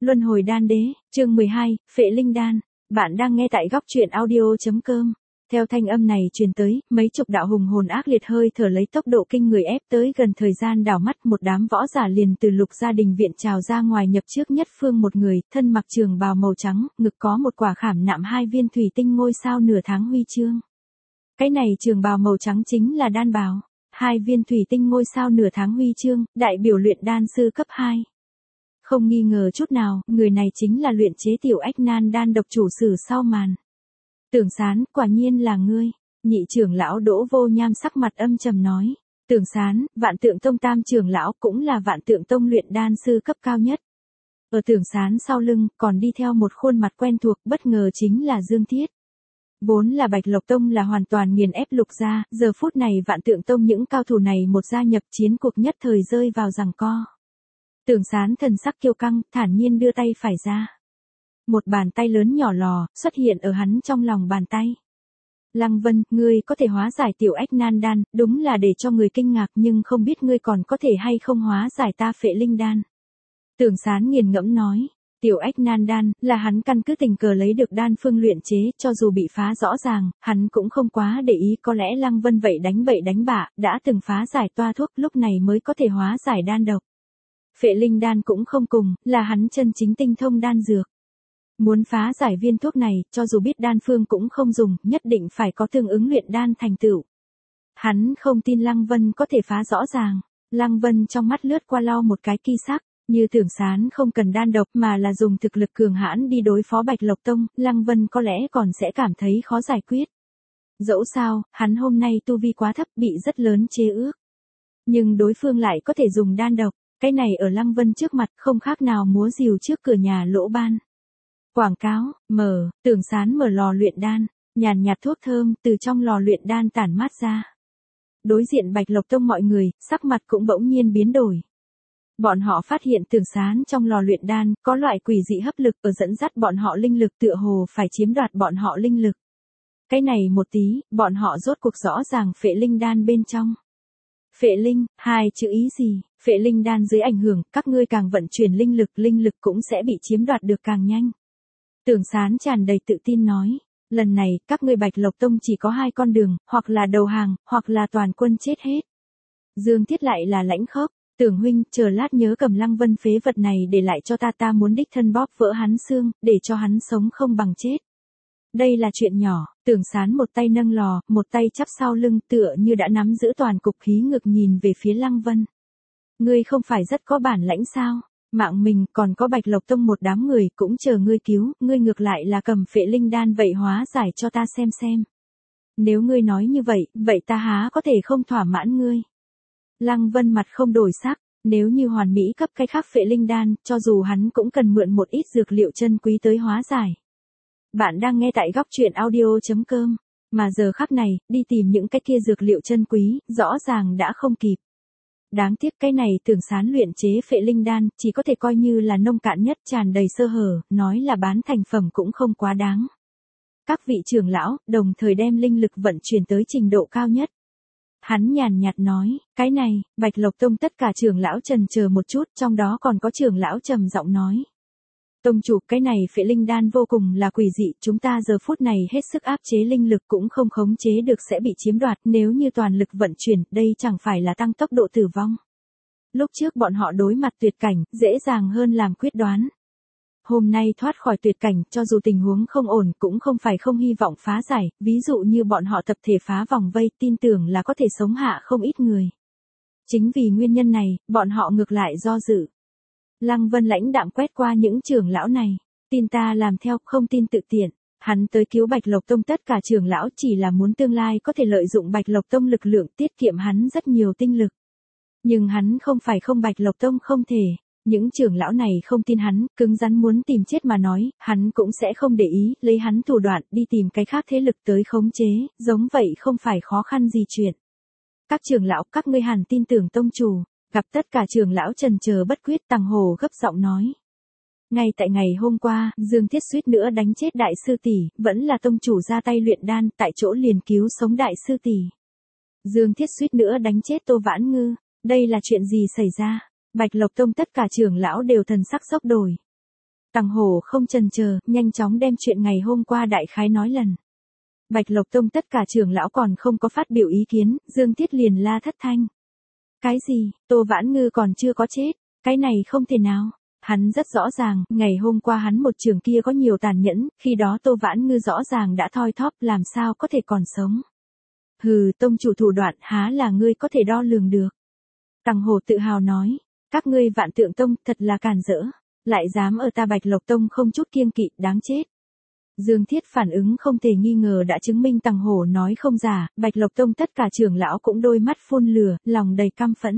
Luân hồi đan đế, chương 12, Phệ Linh đan. Bạn đang nghe tại góc truyện audio.com. Theo thanh âm này truyền tới, mấy chục đạo hùng hồn ác liệt hơi thở lấy tốc độ kinh người ép tới gần, thời gian đảo mắt một đám võ giả liền từ Lục gia đình viện trào ra ngoài, nhập trước nhất phương một người, thân mặc trường bào màu trắng, ngực có một quả khảm nạm 2 viên thủy tinh ngôi sao nửa tháng huy chương. Cái này trường bào màu trắng chính là đan bào, 2 viên thủy tinh ngôi sao nửa tháng huy chương, đại biểu luyện đan sư cấp 2. Không nghi ngờ chút nào, người này chính là luyện chế tiểu ách nan đan độc chủ sử sau màn. Tưởng Sán, quả nhiên là ngươi. Nhị trưởng lão Đỗ Vô Nham sắc mặt âm trầm nói. Tưởng Sán, Vạn Tượng Tông tam trưởng lão cũng là Vạn Tượng Tông luyện đan sư cấp cao nhất. Ở Tưởng Sán sau lưng, còn đi theo một khuôn mặt quen thuộc, bất ngờ chính là Dương Thiết. Vốn là Bạch Lộc Tông là hoàn toàn nghiền ép Lục gia, giờ phút này Vạn Tượng Tông những cao thủ này một gia nhập, chiến cuộc nhất thời rơi vào giằng co. Tưởng Sán thần sắc kiêu căng, thản nhiên đưa tay phải ra. Một bàn tay lớn nhỏ lò, xuất hiện ở hắn trong lòng bàn tay. Lăng Vân, ngươi có thể hóa giải tiểu ách nan đan, đúng là để cho người kinh ngạc, nhưng không biết ngươi còn có thể hay không hóa giải ta Phệ Linh đan. Tưởng Sán nghiền ngẫm nói, tiểu ách nan đan, là hắn căn cứ tình cờ lấy được đan phương luyện chế, cho dù bị phá rõ ràng, hắn cũng không quá để ý, có lẽ Lăng Vân vậy đánh bạ, đã từng phá giải toa thuốc, lúc này mới có thể hóa giải đan độc. Phệ Linh đan cũng không cùng, là hắn chân chính tinh thông đan dược. Muốn phá giải viên thuốc này, cho dù biết đan phương cũng không dùng, nhất định phải có tương ứng luyện đan thành tựu. Hắn không tin Lăng Vân có thể phá rõ ràng. Lăng Vân trong mắt lướt qua lau một cái kỳ sắc, như Tưởng Sán không cần đan độc mà là dùng thực lực cường hãn đi đối phó Bạch Lộc Tông, Lăng Vân có lẽ còn sẽ cảm thấy khó giải quyết. Dẫu sao, hắn hôm nay tu vi quá thấp, bị rất lớn chế ước. Nhưng đối phương lại có thể dùng đan độc. Cái này ở Lăng Vân trước mặt không khác nào múa rìu trước cửa nhà lỗ ban. Quảng cáo, Tưởng Sán mở lò luyện đan, nhàn nhạt thuốc thơm từ trong lò luyện đan tản mát ra. Đối diện Bạch Lộc Tông mọi người, sắc mặt cũng bỗng nhiên biến đổi. Bọn họ phát hiện Tưởng Sán trong lò luyện đan có loại quỷ dị hấp lực ở dẫn dắt bọn họ linh lực, tựa hồ phải chiếm đoạt bọn họ linh lực. Cái này một tí, bọn họ rốt cuộc rõ ràng Phệ Linh đan bên trong. Phệ Linh, hai chữ ý gì? Phệ Linh đan dưới ảnh hưởng, các ngươi càng vận chuyển linh lực cũng sẽ bị chiếm đoạt được càng nhanh. Tưởng Sán tràn đầy tự tin nói, lần này, các ngươi Bạch Lộc Tông chỉ có 2 con đường, hoặc là đầu hàng, hoặc là toàn quân chết hết. Dương Thiết lại là lãnh khốc, Tưởng huynh, chờ lát nhớ cầm Lăng Vân phế vật này để lại cho ta muốn đích thân bóp vỡ hắn xương, để cho hắn sống không bằng chết. Đây là chuyện nhỏ, Tưởng Sán một tay nâng lò, một tay chắp sau lưng, tựa như đã nắm giữ toàn cục khí ngực, nhìn về phía Lăng Vân. Ngươi không phải rất có bản lãnh sao? Mạng mình còn có Bạch Lộc Tông một đám người cũng chờ ngươi cứu, ngươi ngược lại là cầm Phệ Linh đan, vậy hóa giải cho ta xem. Nếu ngươi nói như vậy, vậy ta há có thể không thỏa mãn ngươi. Lăng Vân mặt không đổi sắc, nếu như hoàn mỹ cấp cái khác Phệ Linh đan, cho dù hắn cũng cần mượn một ít dược liệu chân quý tới hóa giải. Bạn đang nghe tại góc truyện audio.com, mà giờ khắc này, đi tìm những cái kia dược liệu chân quý, rõ ràng đã không kịp. Đáng tiếc cái này Tưởng Sán luyện chế Phệ Linh đan, chỉ có thể coi như là nông cạn nhất, tràn đầy sơ hở, nói là bán thành phẩm cũng không quá đáng. Các vị trưởng lão, đồng thời đem linh lực vận chuyển tới trình độ cao nhất. Hắn nhàn nhạt nói, cái này, Bạch Lộc Tông tất cả trưởng lão chần chờ một chút, trong đó còn có trưởng lão trầm giọng nói. Tông chủ, cái này Phệ Linh đan vô cùng là quỷ dị, chúng ta giờ phút này hết sức áp chế linh lực cũng không khống chế được sẽ bị chiếm đoạt, nếu như toàn lực vận chuyển, đây chẳng phải là tăng tốc độ tử vong. Lúc trước bọn họ đối mặt tuyệt cảnh, dễ dàng hơn làm quyết đoán. Hôm nay thoát khỏi tuyệt cảnh, cho dù tình huống không ổn cũng không phải không hy vọng phá giải, ví dụ như bọn họ tập thể phá vòng vây, tin tưởng là có thể sống hạ không ít người. Chính vì nguyên nhân này, bọn họ ngược lại do dự. Lăng Vân lãnh đạm quét qua những trưởng lão này, tin ta làm theo, không tin tự tiện. Hắn tới cứu Bạch Lộc Tông, tất cả trưởng lão chỉ là muốn tương lai có thể lợi dụng Bạch Lộc Tông lực lượng, tiết kiệm hắn rất nhiều tinh lực. Nhưng hắn không phải không, Bạch Lộc Tông không thể. Những trưởng lão này không tin hắn, cứng rắn muốn tìm chết mà nói, hắn cũng sẽ không để ý, lấy hắn thủ đoạn đi tìm cái khác thế lực tới khống chế, giống vậy không phải khó khăn gì chuyện. Các trưởng lão, các ngươi hẳn tin tưởng tông chủ. Gặp tất cả trưởng lão trần chờ bất quyết, Tằng Hồ gấp giọng nói. Ngay tại ngày hôm qua, Dương Thiết suýt nữa đánh chết đại sư tỷ, vẫn là tông chủ ra tay luyện đan, tại chỗ liền cứu sống đại sư tỷ. Dương Thiết suýt nữa đánh chết Tô Vãn Ngư, đây là chuyện gì xảy ra? Bạch Lộc Tông tất cả trưởng lão đều thần sắc sốc đổi. Tằng Hổ không chần chờ, nhanh chóng đem chuyện ngày hôm qua đại khái nói lần. Bạch Lộc Tông tất cả trưởng lão còn không có phát biểu ý kiến, Dương Thiết liền la thất thanh. Cái gì, Tô Vãn Ngư còn chưa có chết, cái này không thể nào. Hắn rất rõ ràng, ngày hôm qua hắn một trường kia có nhiều tàn nhẫn, khi đó Tô Vãn Ngư rõ ràng đã thoi thóp làm sao có thể còn sống. Hừ, tông chủ thủ đoạn há là ngươi có thể đo lường được. Tằng Hổ tự hào nói, các ngươi Vạn Tượng Tông thật là càn rỡ, lại dám ở ta Bạch Lộc Tông không chút kiêng kỵ, đáng chết. Dương Thiết phản ứng không thể nghi ngờ đã chứng minh Tằng Hổ nói không giả, Bạch Lộc Tông tất cả trưởng lão cũng đôi mắt phun lửa, lòng đầy căm phẫn.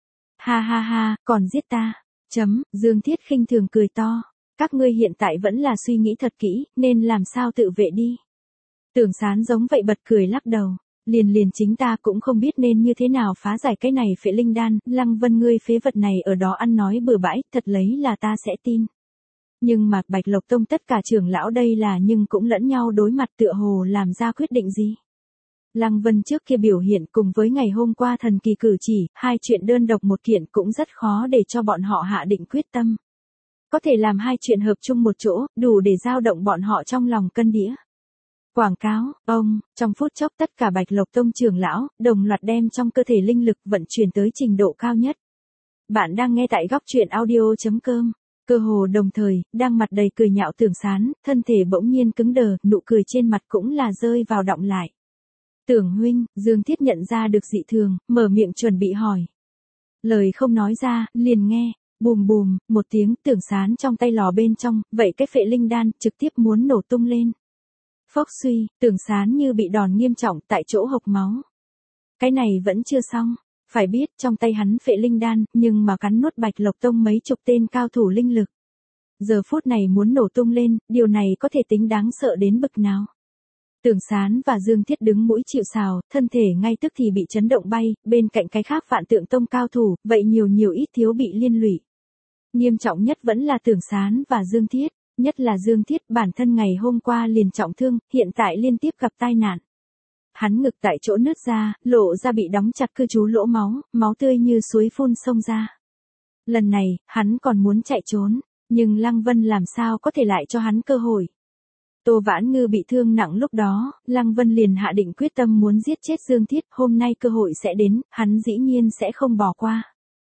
Ha ha ha, còn giết ta. Dương Thiết khinh thường cười to. Các ngươi hiện tại vẫn là suy nghĩ thật kỹ, nên làm sao tự vệ đi. Tưởng Sán giống vậy bật cười lắc đầu. Liền chính ta cũng không biết nên như thế nào phá giải cái này phệ linh đan, Lăng Vân ngươi phế vật này ở đó ăn nói bừa bãi, thật lấy là ta sẽ tin. Nhưng mà Bạch Lộc Tông tất cả trưởng lão đây là nhưng cũng lẫn nhau đối mặt tựa hồ làm ra quyết định gì. Lăng Vân trước kia biểu hiện cùng với ngày hôm qua thần kỳ cử chỉ, hai chuyện đơn độc một kiện cũng rất khó để cho bọn họ hạ định quyết tâm. Có thể làm hai chuyện hợp chung một chỗ, đủ để dao động bọn họ trong lòng cân đĩa. Quảng cáo, trong phút chốc tất cả Bạch Lộc Tông trưởng lão, đồng loạt đem trong cơ thể linh lực vận chuyển tới trình độ cao nhất. Bạn đang nghe tại góc truyện audio.com. Cơ hồ đồng thời, đang mặt đầy cười nhạo Tưởng Sán, thân thể bỗng nhiên cứng đờ, nụ cười trên mặt cũng là rơi vào đọng lại. Tưởng huynh, Dương Thiết nhận ra được dị thường, mở miệng chuẩn bị hỏi. Lời không nói ra, liền nghe, bùm bùm, một tiếng Tưởng Sán trong tay lò bên trong, vậy cái phệ linh đan trực tiếp muốn nổ tung lên. Phốc suy, Tưởng Sán như bị đòn nghiêm trọng tại chỗ hộc máu. Cái này vẫn chưa xong, phải biết trong tay hắn phệ linh đan, nhưng mà cắn nuốt Bạch Lộc Tông mấy chục tên cao thủ linh lực. Giờ phút này muốn nổ tung lên, điều này có thể tính đáng sợ đến bực nào. Tưởng Sán và Dương Thiết đứng mũi chịu sào, thân thể ngay tức thì bị chấn động bay, bên cạnh cái khác Vạn Tượng Tông cao thủ, vậy nhiều ít thiếu bị liên lụy. Nghiêm trọng nhất vẫn là Tưởng Sán và Dương Thiết, nhất là Dương Thiết bản thân ngày hôm qua liền trọng thương, hiện tại liên tiếp gặp tai nạn. Hắn ngực tại chỗ nứt ra, lộ ra bị đóng chặt cư trú lỗ máu, máu tươi như suối phun xông ra. Lần này, hắn còn muốn chạy trốn, nhưng Lăng Vân làm sao có thể lại cho hắn cơ hội. Tô Vãn Ngư bị thương nặng lúc đó, Lăng Vân liền hạ định quyết tâm muốn giết chết Dương Thiết, hôm nay cơ hội sẽ đến, hắn dĩ nhiên sẽ không bỏ qua.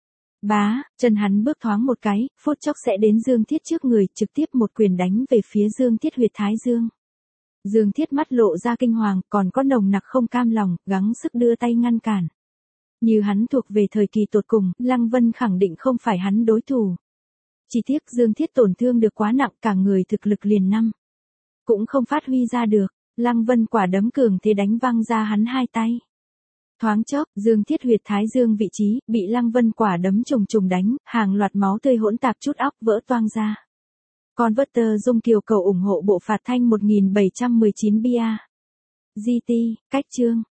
Bá, chân hắn bước thoáng một cái, phút chốc sẽ đến Dương Thiết trước người, trực tiếp một quyền đánh về phía Dương Thiết huyệt thái dương. Dương Thiết mắt lộ ra kinh hoàng, còn có nồng nặc không cam lòng, gắng sức đưa tay ngăn cản. Như hắn thuộc về thời kỳ tột cùng, Lăng Vân khẳng định không phải hắn đối thủ. Chỉ tiếc Dương Thiết tổn thương được quá nặng, cả người thực lực liền năm. Cũng không phát huy ra được, Lăng Vân quả đấm cường thế đánh văng ra hắn hai tay. Thoáng chốc, Dương Thiết huyệt thái dương vị trí, bị Lăng Vân quả đấm trùng đánh, hàng loạt máu tươi hỗn tạp chút óc vỡ toang ra. Converter Dung Kiều cầu ủng hộ bộ phạt thanh 1719 bia. GT, cách chương.